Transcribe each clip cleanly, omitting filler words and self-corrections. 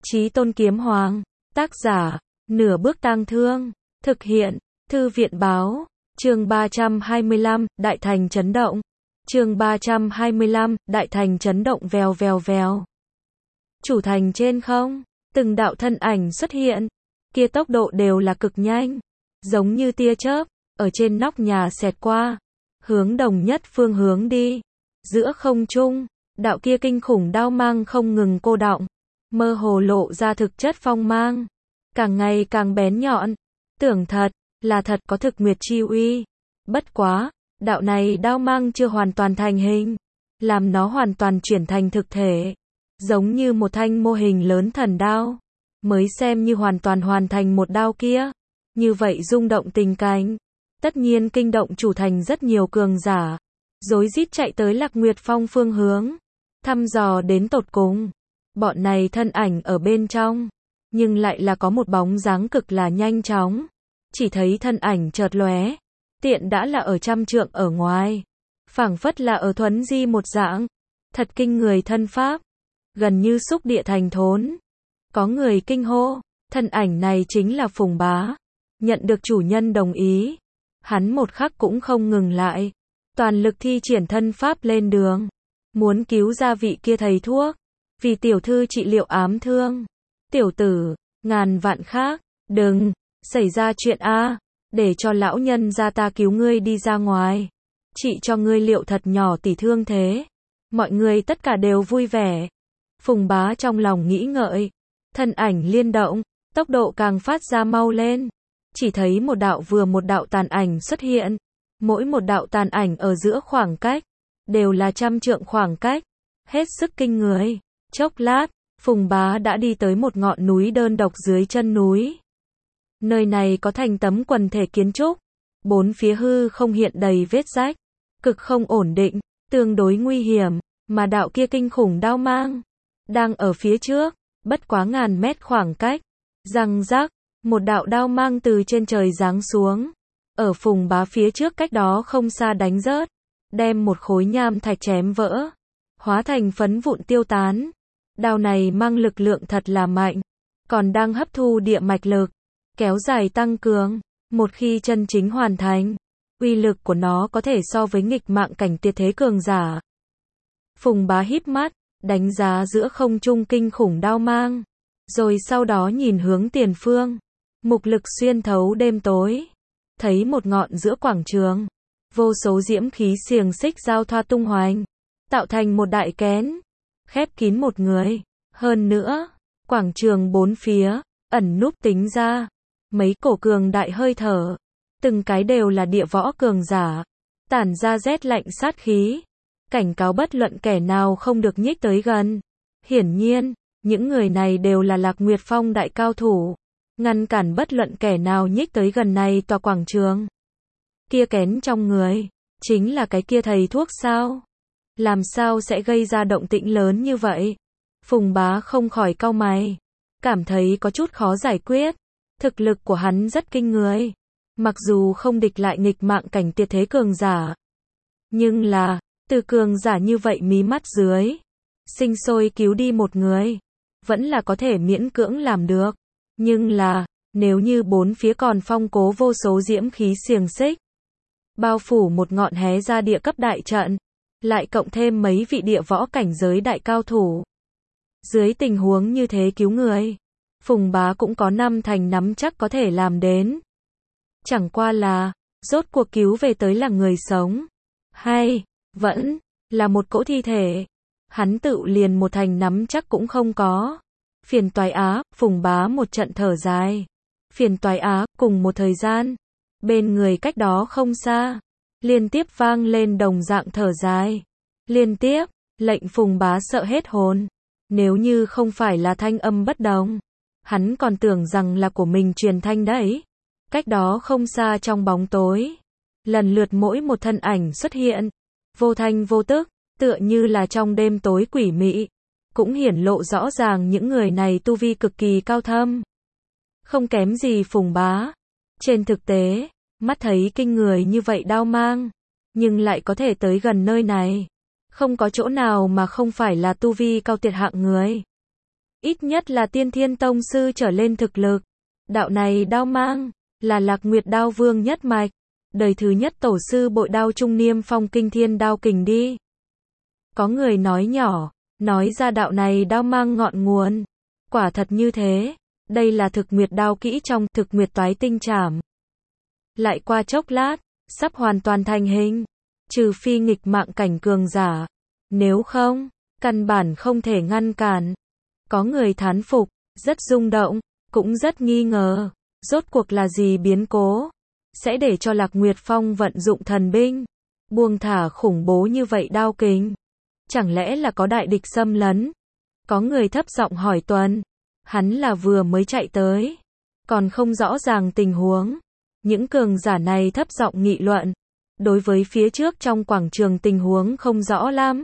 Chí Tôn Kiếm Hoàng, tác giả, Nửa Bước Tang Thương, thực hiện, Thư viện Báo, chương 325, Đại Thành chấn động, chương 325, Đại Thành chấn động vèo vèo vèo. Chủ thành trên không, từng đạo thân ảnh xuất hiện, kia tốc độ đều là cực nhanh, giống như tia chớp, ở trên nóc nhà xẹt qua, hướng đồng nhất phương hướng đi, giữa không trung, đạo kia kinh khủng đao mang không ngừng cô đọng, mơ hồ lộ ra thực chất phong mang, càng ngày càng bén nhọn, tưởng thật, là thật có thực nguyệt chi uy, bất quá, đạo này đao mang chưa hoàn toàn thành hình, làm nó hoàn toàn chuyển thành thực thể, giống như một thanh mô hình lớn thần đao, mới xem như hoàn toàn hoàn thành một đao kia, như vậy rung động tình cảnh, tất nhiên kinh động chủ thành rất nhiều cường giả, rối rít chạy tới Lạc Nguyệt Phong phương hướng, thăm dò đến tột cùng, bọn này thân ảnh ở bên trong, nhưng lại là có một bóng dáng cực là nhanh chóng, chỉ thấy thân ảnh chợt lóe, tiện đã là ở trăm trượng ở ngoài, phảng phất là ở thuấn di một dạng, thật kinh người thân pháp, gần như xúc địa thành thốn. Có người kinh hô, thân ảnh này chính là Phùng Bá, nhận được chủ nhân đồng ý, hắn một khắc cũng không ngừng lại, toàn lực thi triển thân pháp lên đường, muốn cứu ra vị kia thầy thuốc, vì tiểu thư trị liệu ám thương. Tiểu tử, ngàn vạn khác, đừng xảy ra chuyện a, để cho lão nhân gia ta cứu ngươi đi ra ngoài, trị cho ngươi liệu thật nhỏ tỷ thương thế. Mọi người tất cả đều vui vẻ. Phùng Bá trong lòng nghĩ ngợi, thân ảnh liên động, tốc độ càng phát ra mau lên. Chỉ thấy một đạo tàn ảnh xuất hiện, mỗi một đạo tàn ảnh ở giữa khoảng cách, đều là trăm trượng khoảng cách, hết sức kinh người. Chốc lát, Phùng Bá đã đi tới một ngọn núi đơn độc dưới chân núi. Nơi này có thành tấm quần thể kiến trúc, bốn phía hư không hiện đầy vết rách, cực không ổn định, tương đối nguy hiểm, mà đạo kia kinh khủng đao mang, đang ở phía trước, bất quá ngàn mét khoảng cách, răng rắc, một đạo đao mang từ trên trời giáng xuống, ở Phùng Bá phía trước cách đó không xa đánh rớt, đem một khối nham thạch chém vỡ, hóa thành phấn vụn tiêu tán. Đao này mang lực lượng thật là mạnh, còn đang hấp thu địa mạch lực, kéo dài tăng cường, một khi chân chính hoàn thành, uy lực của nó có thể so với nghịch mạng cảnh tuyệt thế cường giả. Phùng Bá híp mắt, đánh giá giữa không trung kinh khủng đao mang, rồi sau đó nhìn hướng tiền phương, mục lực xuyên thấu đêm tối, thấy một ngọn giữa quảng trường, vô số diễm khí xiềng xích giao thoa tung hoành, tạo thành một đại kén, khép kín một người. Hơn nữa, quảng trường bốn phía, ẩn núp tính ra, mấy cổ cường đại hơi thở, từng cái đều là địa võ cường giả, tản ra rét lạnh sát khí, cảnh cáo bất luận kẻ nào không được nhích tới gần. Hiển nhiên, những người này đều là Lạc Nguyệt Phong đại cao thủ, ngăn cản bất luận kẻ nào nhích tới gần này tòa quảng trường. Kia kén trong người, chính là cái kia thầy thuốc sao? Làm sao sẽ gây ra động tĩnh lớn như vậy? Phùng Bá không khỏi cau mày, cảm thấy có chút khó giải quyết. Thực lực của hắn rất kinh người, mặc dù không địch lại nghịch mạng cảnh tuyệt thế cường giả, nhưng là, từ cường giả như vậy mí mắt dưới, sinh sôi cứu đi một người, vẫn là có thể miễn cưỡng làm được. Nhưng là, nếu như bốn phía còn phong cố vô số diễm khí xiềng xích, bao phủ một ngọn hé ra địa cấp đại trận, lại cộng thêm mấy vị địa võ cảnh giới đại cao thủ. Dưới tình huống như thế cứu người, Phùng Bá cũng có 5 thành nắm chắc có thể làm đến. Chẳng qua là, rốt cuộc cứu về tới là người sống, hay vẫn là một cỗ thi thể, hắn tự liền một thành nắm chắc cũng không có. Phiền toái á, Phùng Bá một trận thở dài. Phiền toái á, cùng một thời gian, bên người cách đó không xa, liên tiếp vang lên đồng dạng thở dài. Liên tiếp, lệnh Phùng Bá sợ hết hồn. Nếu như không phải là thanh âm bất đồng, hắn còn tưởng rằng là của mình truyền thanh đấy. Cách đó không xa trong bóng tối, lần lượt mỗi một thân ảnh xuất hiện, vô thanh vô tức, tựa như là trong đêm tối quỷ mị, cũng hiển lộ rõ ràng những người này tu vi cực kỳ cao thâm, không kém gì Phùng Bá. Trên thực tế, mắt thấy kinh người như vậy đao mang, nhưng lại có thể tới gần nơi này, không có chỗ nào mà không phải là tu vi cao tuyệt hạng người. ít nhất là tiên thiên tông sư trở lên thực lực. Đạo này đao mang, là Lạc Nguyệt đao vương nhất mạch. Đời thứ nhất tổ sư bội đao trung niêm phong kinh thiên đao kình đi. Có người nói nhỏ, nói ra đạo này đao mang ngọn nguồn. Quả thật như thế, đây là thực nguyệt đao kỹ trong thực nguyệt toái tinh trảm. Lại qua chốc lát, sắp hoàn toàn thành hình. Trừ phi nghịch mạng cảnh cường giả. Nếu không, căn bản không thể ngăn cản. Có người thán phục, rất rung động, cũng rất nghi ngờ. Rốt cuộc là gì biến cố? Sẽ để cho Lạc Nguyệt Phong vận dụng thần binh. Buông thả khủng bố như vậy đao kình. Chẳng lẽ là có đại địch xâm lấn? Có người thấp giọng hỏi Tuần. Hắn là vừa mới chạy tới. Còn không rõ ràng tình huống. Những cường giả này thấp giọng nghị luận. Đối với phía trước trong quảng trường tình huống không rõ lắm.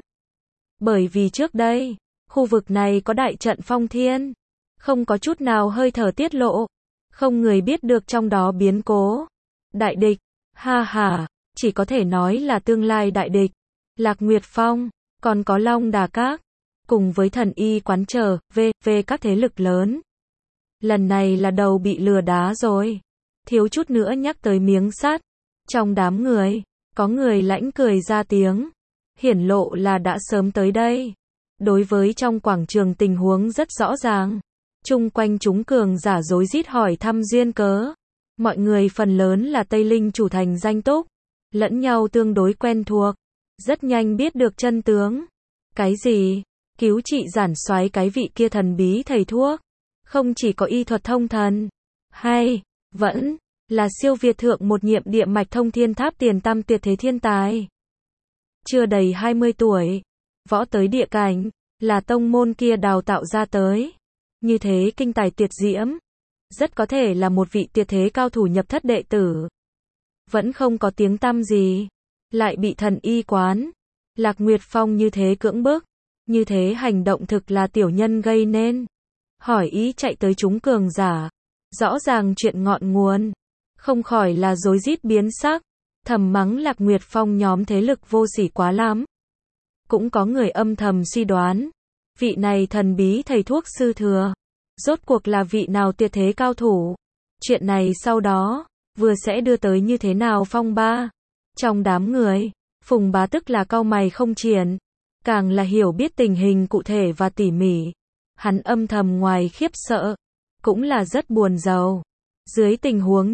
Bởi vì trước đây, khu vực này có đại trận phong thiên. Không có chút nào hơi thở tiết lộ. Không người biết được trong đó biến cố. Đại địch, ha ha, chỉ có thể nói là tương lai đại địch. Lạc Nguyệt Phong, còn có Long Đà Các, cùng với Thần Y quán chờ, các thế lực lớn. Lần này là đầu bị lừa đá rồi. Thiếu chút nữa nhắc tới miếng sắt. Trong đám người, có người lãnh cười ra tiếng. Hiển lộ là đã sớm tới đây. Đối với trong quảng trường tình huống rất rõ ràng. Chung quanh chúng cường giả rối rít hỏi thăm duyên cớ. Mọi người phần lớn là Tây Linh chủ thành danh túc. Lẫn nhau tương đối quen thuộc. Rất nhanh biết được chân tướng. Cái gì? Cứu trị giản soái cái vị kia thần bí thầy thuốc. Không chỉ có y thuật thông thần. Hay, vẫn là siêu việt thượng một nhiệm địa mạch thông thiên tháp tiền tam tuyệt thế thiên tài. Chưa đầy 20 tuổi. Võ tới địa cảnh. Là tông môn kia đào tạo ra tới. Như thế kinh tài tuyệt diễm. Rất có thể là một vị tuyệt thế cao thủ nhập thất đệ tử. Vẫn không có tiếng tăm gì. Lại bị Thần Y quán. Lạc Nguyệt Phong như thế cưỡng bức. Như thế hành động thực là tiểu nhân gây nên. Hỏi ý chạy tới chúng cường giả. Rõ ràng chuyện ngọn nguồn. Không khỏi là rối rít biến sắc. Thầm mắng Lạc Nguyệt Phong nhóm thế lực vô sỉ quá lắm. Cũng có người âm thầm suy đoán. Vị này thần bí thầy thuốc sư thừa. Rốt cuộc là vị nào tuyệt thế cao thủ. Chuyện này sau đó, vừa sẽ đưa tới như thế nào phong ba. Trong đám người, Phùng Bá tức là cau mày không triển. Càng là hiểu biết tình hình cụ thể và tỉ mỉ. Hắn âm thầm ngoài khiếp sợ. Cũng là rất buồn rầu. Dưới tình huống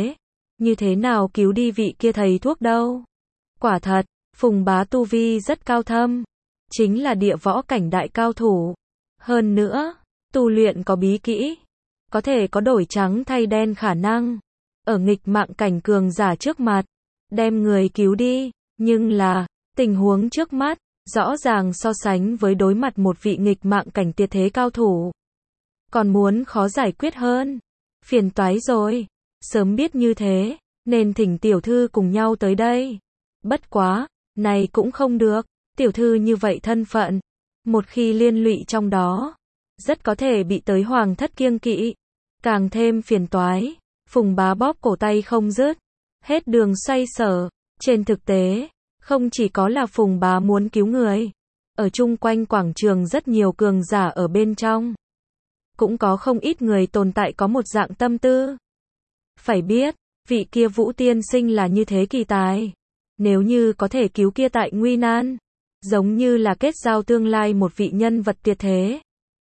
như thế nào cứu đi vị kia thầy thuốc đâu. Quả thật, Phùng Bá tu vi rất cao thâm. Chính là địa võ cảnh đại cao thủ. Hơn nữa, tu luyện có bí kỹ. Có thể có đổi trắng thay đen khả năng. Ở nghịch mạng cảnh cường giả trước mặt. Đem người cứu đi. Nhưng là, tình huống trước mắt. Rõ ràng so sánh với đối mặt một vị nghịch mạng cảnh tuyệt thế cao thủ. Còn muốn khó giải quyết hơn. Phiền toái rồi. Sớm biết như thế. Nên thỉnh tiểu thư cùng nhau tới đây. Bất quá, này cũng không được. Tiểu thư như vậy thân phận. Một khi liên lụy trong đó. Rất có thể bị tới hoàng thất kiêng kỵ. Càng thêm phiền toái. Phùng Bá bóp cổ tay không dứt. Hết đường xoay sở. Trên thực tế, không chỉ có là Phùng Bá muốn cứu người. Ở chung quanh quảng trường rất nhiều cường giả ở bên trong. Cũng có không ít người tồn tại có một dạng tâm tư. Phải biết, vị kia Vũ tiên sinh là như thế kỳ tài. Nếu như có thể cứu kia tại nguy nan. Giống như là kết giao tương lai một vị nhân vật tuyệt thế.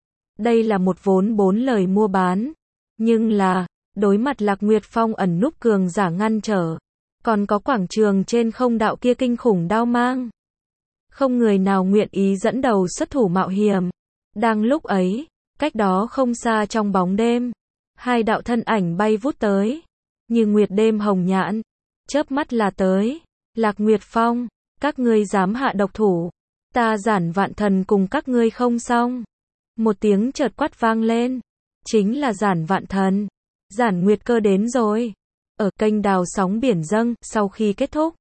Đây là một vốn 4 lời mua bán. Nhưng là, đối mặt Lạc Nguyệt Phong ẩn núp cường giả ngăn trở. Còn có quảng trường trên không đạo kia kinh khủng đao mang. Không người nào nguyện ý dẫn đầu xuất thủ mạo hiểm. Đang lúc ấy, cách đó không xa trong bóng đêm. Hai đạo thân ảnh bay vút tới. Như nguyệt đêm hồng nhãn. Chớp mắt là tới. Lạc Nguyệt Phong, các ngươi dám hạ độc thủ. Ta Giản Vạn Thần cùng các ngươi không xong. Một tiếng chợt quát vang lên. Chính là Giản Vạn Thần. Giản Nguyệt Cơ đến rồi. Ở kênh đào sóng biển dâng, sau khi kết thúc.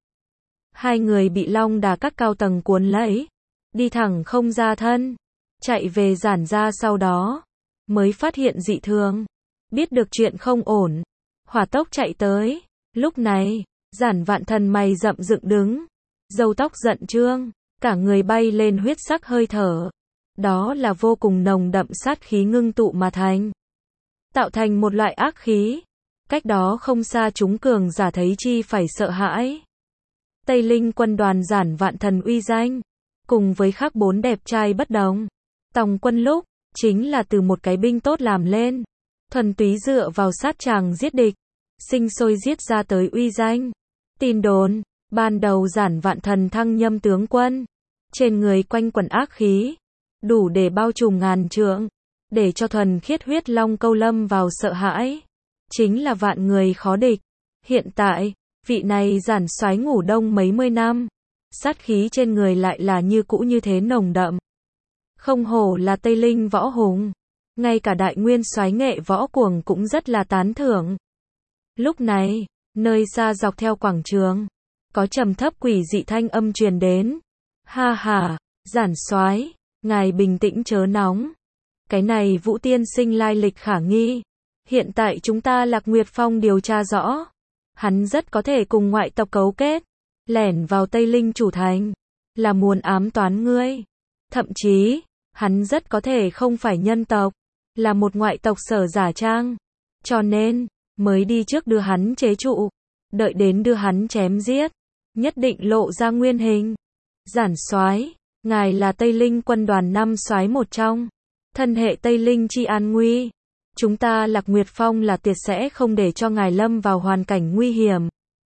Hai người bị Long Đà các cao tầng cuốn lấy. Đi thẳng không ra thân. Chạy về Giản gia sau đó. Mới phát hiện dị thường. Biết được chuyện không ổn. Hỏa tốc chạy tới. Lúc này, Giản Vạn Thần mày rậm dựng đứng. Râu tóc giận trương. Cả người bay lên huyết sắc hơi thở. đó là vô cùng nồng đậm sát khí ngưng tụ mà thành, tạo thành một loại ác khí. Cách đó không xa chúng cường giả thấy chi phải sợ hãi. Tây Linh quân đoàn giản vạn thần uy danh, cùng với khác 4 đẹp trai bất đồng. Tòng quân lúc, chính là từ một cái binh tốt làm lên, thuần túy dựa vào sát tràng giết địch, sinh sôi giết ra tới uy danh. Tin đồn, ban đầu giản vạn thần thăng nhâm tướng quân, trên người quanh quẩn ác khí, đủ để bao trùm ngàn trượng, để cho thuần khiết huyết long câu lâm vào sợ hãi. Chính là vạn người khó địch. Hiện tại, vị này giản soái ngủ đông mấy mươi năm, sát khí trên người lại là như cũ như thế nồng đậm. Không hổ là Tây Linh võ hùng, ngay cả đại nguyên soái Nghệ Võ Cuồng cũng rất là tán thưởng. Lúc này, nơi xa dọc theo quảng trường, có trầm thấp quỷ dị thanh âm truyền đến. Ha ha, giản soái, ngài bình tĩnh chớ nóng. Cái này Vũ tiên sinh lai lịch khả nghi. Hiện tại chúng ta Lạc Nguyệt Phong điều tra rõ. Hắn rất có thể cùng ngoại tộc cấu kết, lẻn vào Tây Linh chủ thành, là muốn ám toán ngươi. Thậm chí, hắn rất có thể không phải nhân tộc, là một ngoại tộc sở giả trang. Cho nên, mới đi trước đưa hắn chế trụ, đợi đến đưa hắn chém giết, nhất định lộ ra nguyên hình. Giản soái, ngài là Tây Linh quân đoàn 5 soái một trong, thân hệ Tây Linh chi an nguy. Chúng ta Lạc Nguyệt Phong là tuyệt sẽ không để cho ngài lâm vào hoàn cảnh nguy hiểm.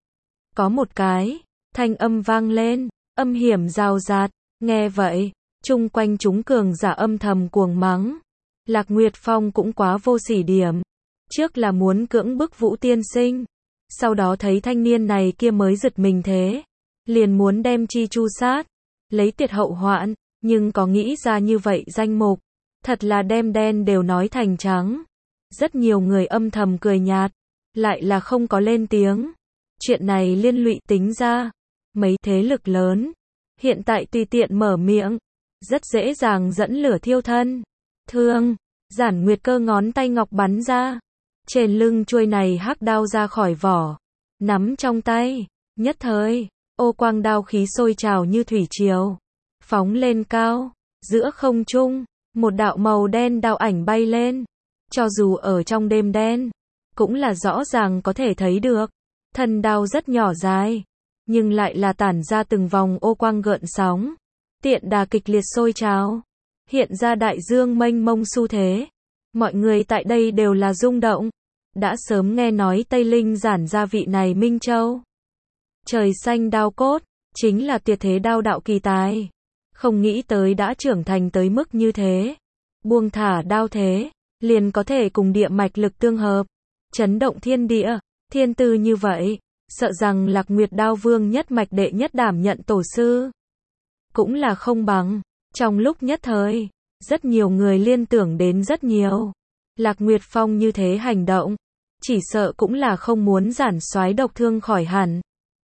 Có một cái thanh âm vang lên, âm hiểm rào rạt. Nghe vậy, chung quanh chúng cường giả âm thầm cuồng mắng. Lạc Nguyệt Phong cũng quá vô sỉ điểm. Trước là muốn cưỡng bức Vũ tiên sinh, sau đó thấy thanh niên này kia mới giật mình thế, liền muốn đem chi chu sát, lấy tiệt hậu hoạn. Nhưng có nghĩ ra như vậy danh mục, thật là đem đen đều nói thành trắng. Rất nhiều người âm thầm cười nhạt, lại là không có lên tiếng. Chuyện này liên lụy tính ra, mấy thế lực lớn, hiện tại tùy tiện mở miệng, rất dễ dàng dẫn lửa thiêu thân. Thương, giản nguyệt cơ ngón tay ngọc bắn ra, trên lưng chuôi này hắc đao ra khỏi vỏ, nắm trong tay, nhất thời, ô quang đao khí sôi trào như thủy triều, phóng lên cao, giữa không trung, một đạo màu đen đao ảnh bay lên. Cho dù ở trong đêm đen, cũng là rõ ràng có thể thấy được. Thân đao rất nhỏ dài, nhưng lại là tản ra từng vòng ô quang gợn sóng. Tiện đà kịch liệt sôi trào, hiện ra đại dương mênh mông xu thế. Mọi người tại đây đều là rung động. Đã sớm nghe nói Tây Linh giản gia vị này Minh Châu. Trời xanh đao cốt, chính là tuyệt thế đao đạo kỳ tài. Không nghĩ tới đã trưởng thành tới mức như thế. Buông thả đao thế, liền có thể cùng địa mạch lực tương hợp, chấn động thiên địa. Thiên tư như vậy, sợ rằng Lạc Nguyệt Đao Vương nhất mạch đệ nhất đảm nhận tổ sư, cũng là không bằng. Trong lúc nhất thời, rất nhiều người liên tưởng đến rất nhiều. Lạc Nguyệt Phong như thế hành động, chỉ sợ cũng là không muốn giản soái độc thương khỏi hẳn,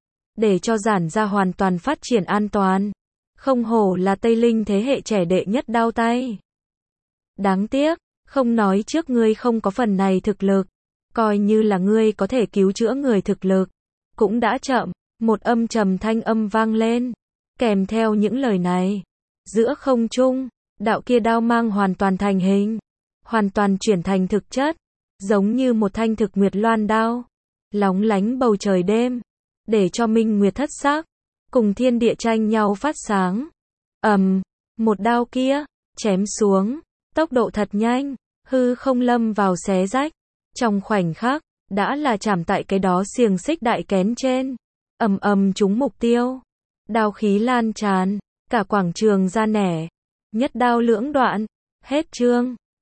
để cho giản gia hoàn toàn phát triển an toàn. Không hổ là Tây Linh thế hệ trẻ đệ nhất đao tay. Đáng tiếc, không nói trước ngươi không có phần này thực lực, coi như là ngươi có thể cứu chữa người thực lực, cũng đã chậm. Một âm trầm thanh âm vang lên, kèm theo những lời này, giữa không trung, đạo kia đao mang hoàn toàn thành hình, hoàn toàn chuyển thành thực chất, giống như một thanh thực nguyệt loan đao, lóng lánh bầu trời đêm, để cho minh nguyệt thất sắc, cùng thiên địa tranh nhau phát sáng. Một đao kia chém xuống, tốc độ thật nhanh, hư không lâm vào xé rách, trong khoảnh khắc đã là chạm tại cái đó xiềng xích đại kén trên, trúng mục tiêu, đao khí lan tràn, cả quảng trường ra nẻ, nhất đao lưỡng đoạn. Hết chương.